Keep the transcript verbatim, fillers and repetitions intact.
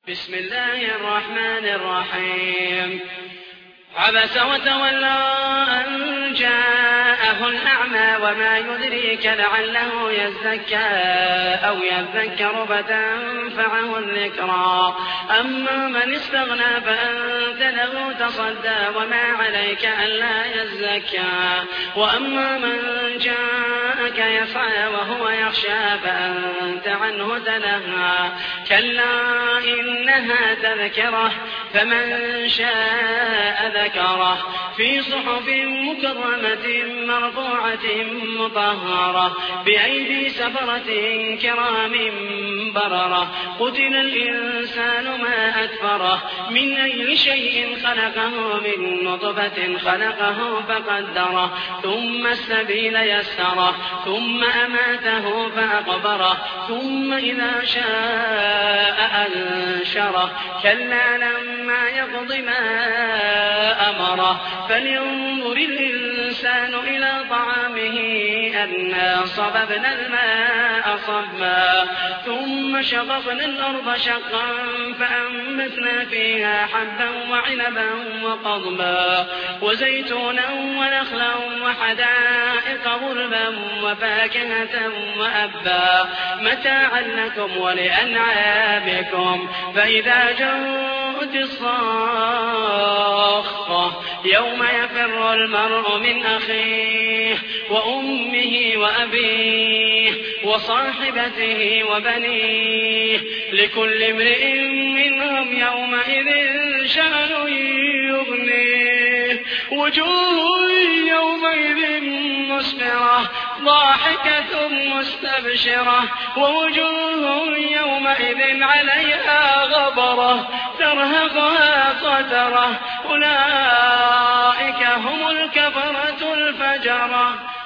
بسم الله الرحمن الرحيم عبس وتولى أن جاءه الأعمى وما يدريك لعله يزكى أو يذكر فتنفعه الذكرى أما من استغنى فأنت له تصدى وما عليك ألا يزكى وأما من جاءك يسعى وهو يخشى فأنت عنه تلهى كلا إنها تذكرة فمن شاء ذكره في صحف مكرمة مرفوعة مطهرة بأيدي سفرة كرام بررة قتل الإنسان ما أكفره من أي شيء خلقه من نطفة خلقه فقدره ثم السبيل يسره ثم أماته فأقبره ثم إذا شاء أنشره كلا لما يقض ما أمره فلينظر الإنسان إلى طعامه أنا صببنا الماء صبا ثم شققنا الأرض شقا فأنبتنا فيها حبا وعنبا وقضبا وزيتونا ونخلا وحدائق غلبا وفاكهة وأبا متاعا لكم ولأنعامكم فإذا جاءت الصاخة يوم يفر المرء من أخيه وأمه وأبيه وصاحبته وبنيه لكل امرئ منهم يومئذ شأن يغنيه وجوه يومئذ مسفرة ضاحكة مستبشرة ووجوه يومئذ عليها غبرة ترهقها قترة أولئك هم الكفرة الفجرة.